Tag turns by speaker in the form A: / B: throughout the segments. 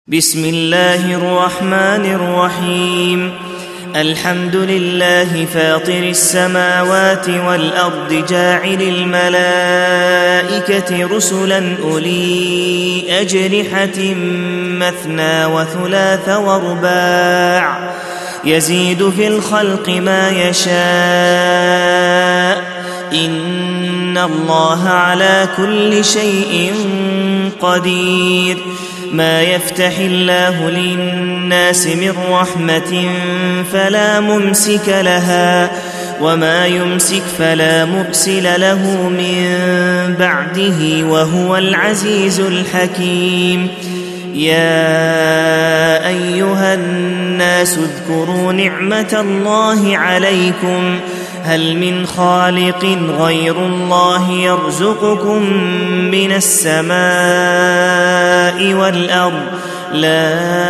A: بسم الله الرحمن الرحيم. الحمد لله فاطر السماوات والأرض جاعل الملائكة رسلا أولي أجنحة مثنى وثلاث ورباع يزيد في الخلق ما يشاء إن الله على كل شيء قدير. ما يفتح الله للناس من رحمة فلا ممسك لها وما يمسك فلا مرسل له من بعده وهو العزيز الحكيم. يا أيها الناس اذكروا نعمة الله عليكم هل من خالق غير الله يرزقكم من السماء والأرض لا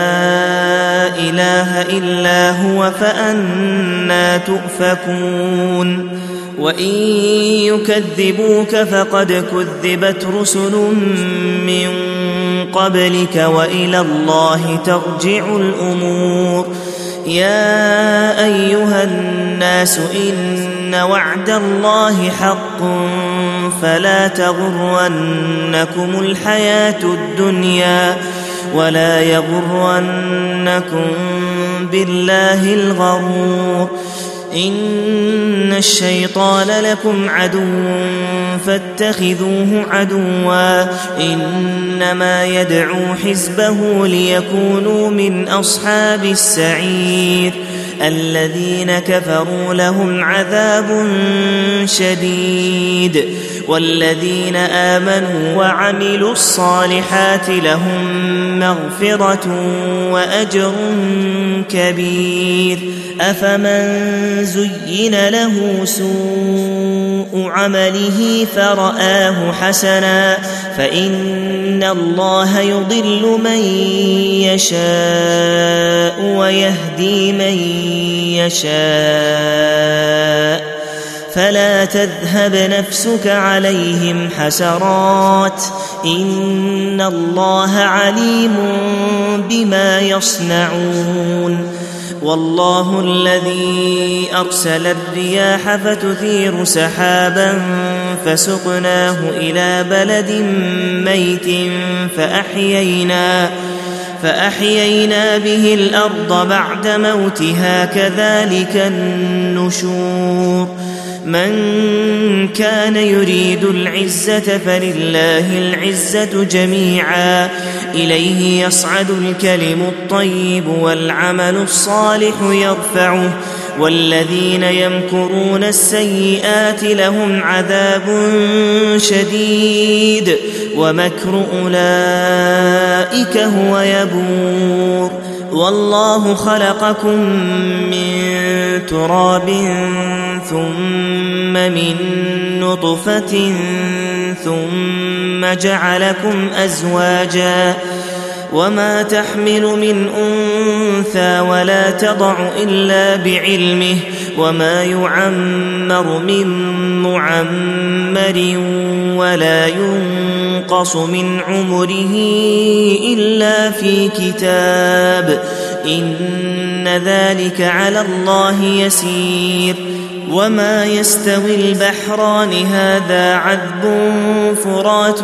A: إله إلا هو فأنى تؤفكون. وإن يكذبوك فقد كذبت رسل من قبلك وإلى الله ترجع الأمور. يا أيها الناس إن وعد الله حق فلا تغرنكم الحياة الدنيا ولا يغرنكم بالله الغرور. إن الشيطان لكم عدو فاتخذوه عدوا إنما يدعو حزبه ليكونوا من أصحاب السعير. الذين كفروا لهم عذاب شديد والذين آمنوا وعملوا الصالحات لهم مغفرة وأجر كبير. أفمن زين له سوء عمله فرآه حسنا فإن الله يضل من يشاء ويهدي من يشاء فلا تذهب نفسك عليهم حسرات إن الله عليم بما يصنعون. والله الذي أرسل الرياح فتثير سحابا فسقناه إلى بلد ميت فأحيينا به الأرض بعد موتها كذلك النشور. من كان يريد العزة فلله العزة جميعا إليه يصعد الكلم الطيب والعمل الصالح يرفعه والذين يمكرون السيئات لهم عذاب شديد ومكر أولئك هو يبور. والله خلقكم من تراب ثم من نطفة ثم جعلكم أزواجا وما تحمل من أنثى ولا تضع إلا بعلمه وما يعمر من معمر ولا ينقص من عمره إلا في كتاب إن ذلك على الله يسير. وما يستوي البحران هذا عذب فرات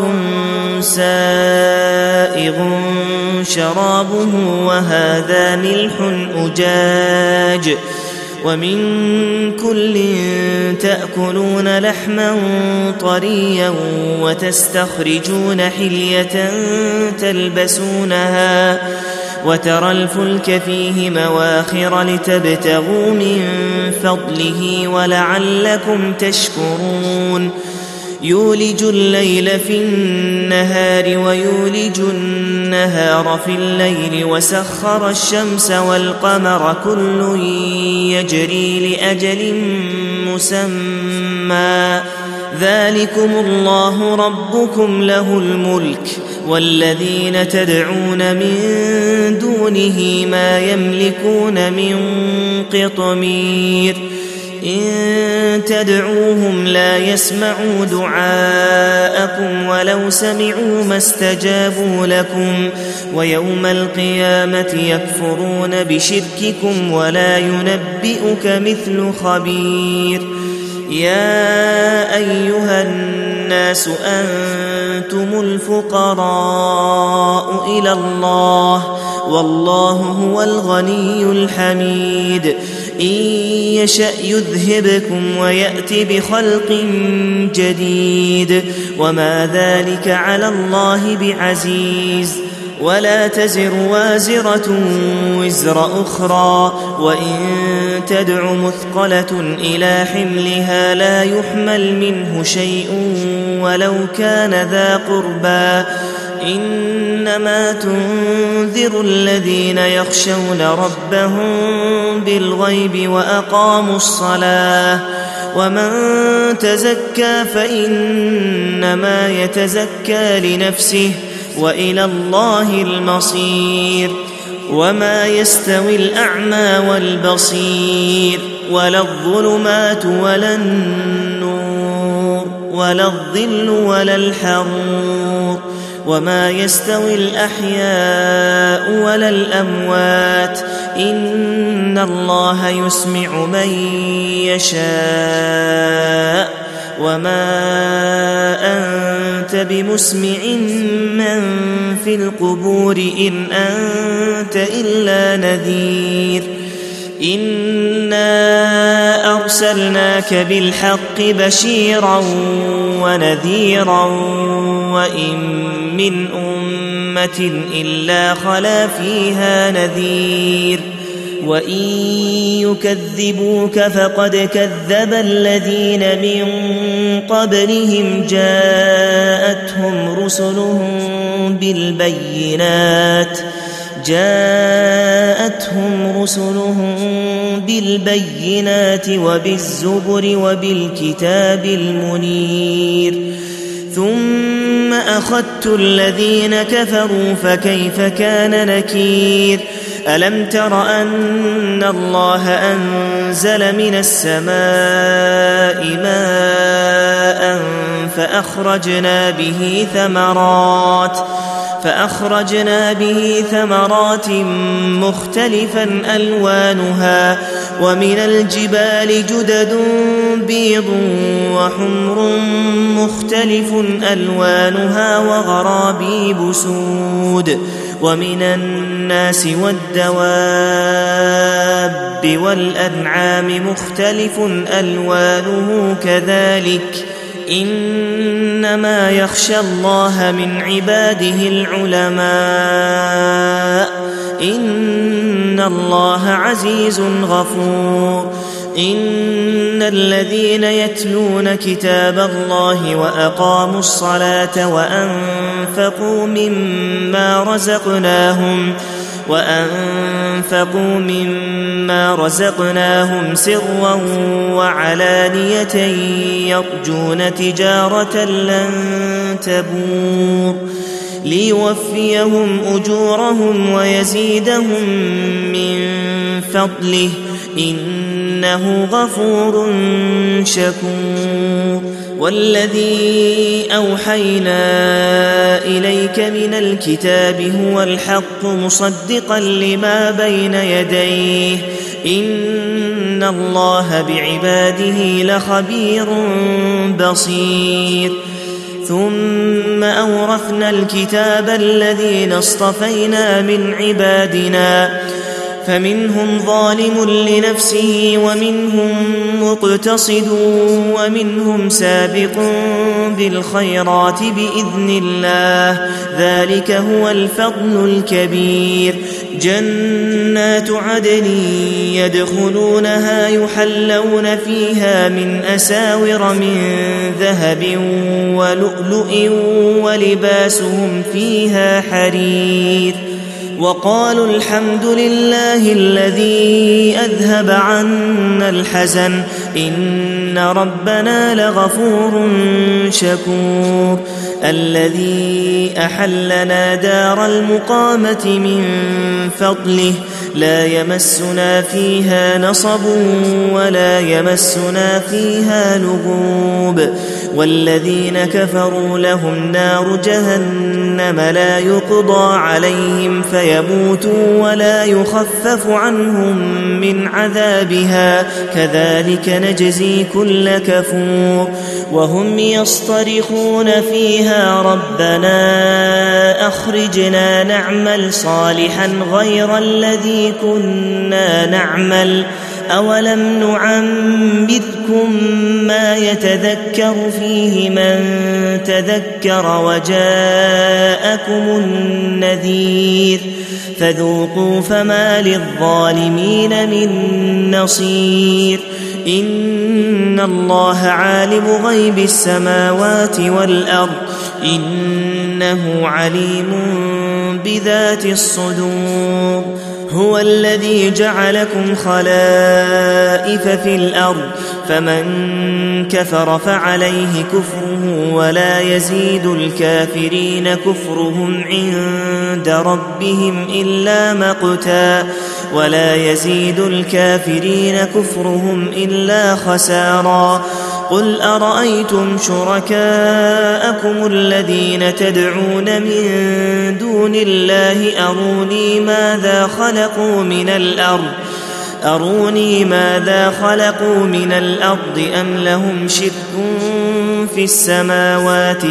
A: سائغ شرابه وهذا ملح أجاج ومن كل تأكلون لحما طريا وتستخرجون حلية تلبسونها وترى الفلك فيه مواخر لتبتغوا من فضله ولعلكم تشكرون. يولج الليل في النهار ويولج النهار في الليل وسخر الشمس والقمر كل يجري لأجل مسمى ذلكم الله ربكم له الملك والذين تدعون من دونه ما يملكون من قطمير. إن تدعوهم لا يسمعوا دعاءكم ولو سمعوا ما استجابوا لكم ويوم القيامة يكفرون بشرككم ولا ينبئك مثل خبير يا أيها الناس أنتم الفقراء إلى الله والله هو الغني الحميد إن يشأ يذهبكم ويأت بخلق جديد وما ذلك على الله بعزيز ولا تزر وازرة وزر أخرى وإن تدع مثقلة إلى حملها لا يحمل منه شيء ولو كان ذا قربى إنما تنذر الذين يخشون ربهم بالغيب وأقاموا الصلاة ومن تزكى فإنما يتزكى لنفسه وإلى الله المصير وما يستوي الأعمى والبصير ولا الظلمات ولا النور ولا الظل ولا الحرور وما يستوي الأحياء ولا الأموات إن الله يسمع من يشاء وما أنت بمسمع من في القبور إن أنت إلا نذير إنا أرسلناك بالحق بشيرا ونذيرا وإن من أمة إلا خلا فيها نذير وإن يكذبوك فقد كذب الذين من قبلهم جاءتهم رسلهم بالبينات وبالزبر وبالكتاب المنير ثم أخذت الذين كفروا فكيف كان نكير ألم تر أن الله أنزل من السماء ماء فأخرجنا به ثمرات مختلفا ألوانها ومن الجبال جدد بيض وحمر مختلف ألوانها وغرابيب سود ومن الناس والدواب والأنعام مختلف ألوانه كذلك إنما يخشى الله من عباده العلماء إن الله عزيز غفور إن الذين يتلون كتاب الله وأقاموا الصلاة وأنفقوا مما رزقناهم سرا وعلانية يرجون تجارة لن تبور ليوفيهم أجورهم ويزيدهم من فضله إنه غفور شكور والذي أوحينا إليك من الكتاب هو الحق مصدقا لما بين يديه إن الله بعباده لخبير بصير ثم أورثنا الكتاب الذين اصطفينا من عبادنا فمنهم ظالم لنفسه ومنهم مقتصد ومنهم سابق بالخيرات بإذن الله ذلك هو الفضل الكبير جنات عدن يدخلونها يحلون فيها من أساور من ذهب ولؤلؤ ولباسهم فيها حرير وقالوا الحمد لله الذي أذهب عنا الحزن إن ربنا لغفور شكور الذي أحلنا دار المقامة من فضله لا يمسنا فيها نصب ولا يمسنا فيها لغوب والذين كفروا لهم نار جهنم لا يقضى عليهم فيموتوا ولا يخفف عنهم من عذابها كذلك نجزي كل كفور وهم يصطرخون فيها ربنا أخرجنا نعمل صالحا غير الذي كنا نعمل أولم نعمركم ما يتذكر فيه من تذكر وجاءكم النذير فذوقوا فما للظالمين من نصير إن الله عالم غيب السماوات والأرض إنه عليم بذات الصدور هو الذي جعلكم خلائف في الأرض فمن كفر فعليه كفره ولا يزيد الكافرين كفرهم عند ربهم إلا مقتا ولا يزيد الكافرين كفرهم إلا خسارا قل أرأيتم شركاءكم الذين تدعون من دون الله أروني ماذا خلقوا من الأرض أم لهم شرك في السماوات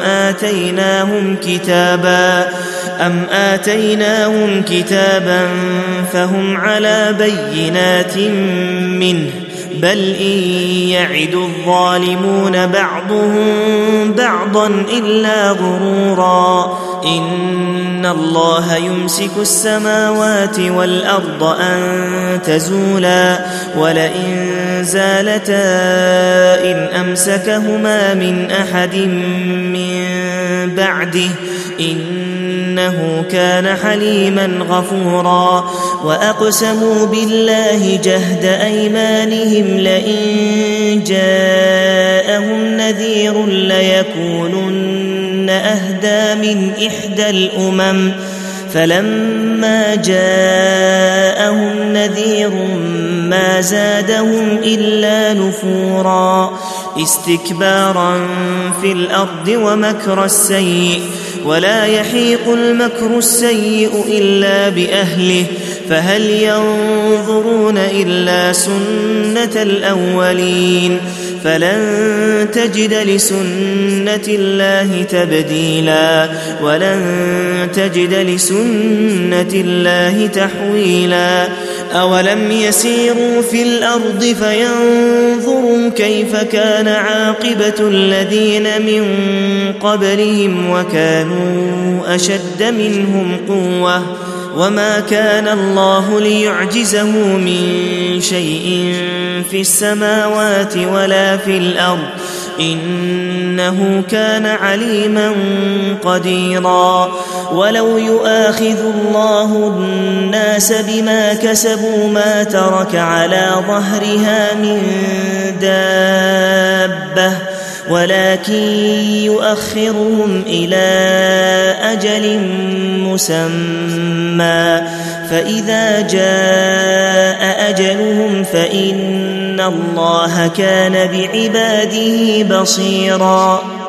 A: أم آتيناهم كتابا فهم على بينات منه بل إن يعد الظالمون بعضهم بعضا إلا غرورا إن الله يمسك السماوات والأرض أن تزولا ولئن زالتا إن أمسكهما من أحد من بعده إنه كان حليما غفورا وأقسموا بالله جهد أيمانهم لئن جاءهم نذير ليكونن أهدى من إحدى الأمم فلما جاءهم نذير ما زادهم إلا نفورا استكبارا في الأرض ومكر السيء ولا يحيق المكر السيء إلا بأهله فهل ينظرون إلا سنة الأولين فلن تجد لسنة الله تبديلا ولن تجد لسنة الله تحويلا أولم يسيروا في الأرض فينظروا كيف كان عاقبة الذين من قبلهم وكانوا أشد منهم قوة وما كان الله ليعجزه من شيء في السماوات ولا في الأرض إنه كان عليما قديرا ولو يؤاخذ الله الناس بما كسبوا ما ترك على ظهرها من دابة ولكن يؤخرهم إلى أجل مسمى فإذا جاء أجلهم فإن الله كان بعباده بصيرا